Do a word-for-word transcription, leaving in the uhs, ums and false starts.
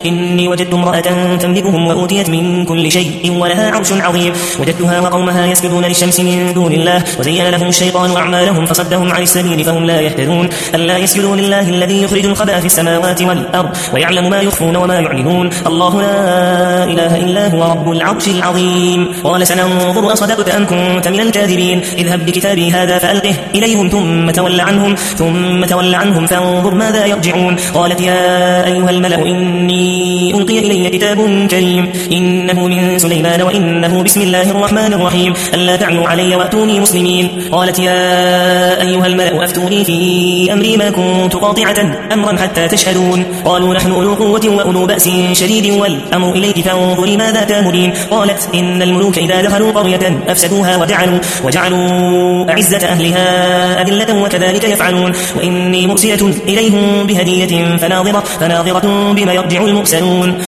إني وجدت امرأة تملكهم وأوتيت من كل شيء ولها عرش عظيم وجدتها وقومها يسجدون للشمس من دون الله وزين لهم الشيطان أعمالهم فصدهم عن السبيل فهم لا يهتدون ألا يسجدوا لله الذي يخرج الخبأ في السماوات والأرض ويعلم ما يخفون وما يعلنون الله لا إله إلا هو رب العرش العظيم. قال سننظر أصدقت أم كنت من الكاذبين اذهب بكتابي هذا فألقه إليهم ثم تول عنهم ثم تول عنهم فانظر ماذا يرجعون. قالت يا أيها الملأ إني ألقي إلي كتاب كريم إنه من سليمان وإنه بسم الله الرحمن الرحيم ألا تعلوا علي وأتوني مسلمين. قالت يا أيها الملأ أفتوني في أمري ما كنت قاطعة أمرا حتى تشهدون. قالوا نحن أولو قوة وأولو بأس شديد والأمر إليك فانظري ماذا تأمرين. قالت إن الملوك إذا دخلوا قرية أفسدوها وجعلوا, وجعلوا أعزة أهلها أذلة وكذلك يفعلون وإني مرسلة إليهم بهدية فناظرة, فناظرة بما يرجع المرسلون.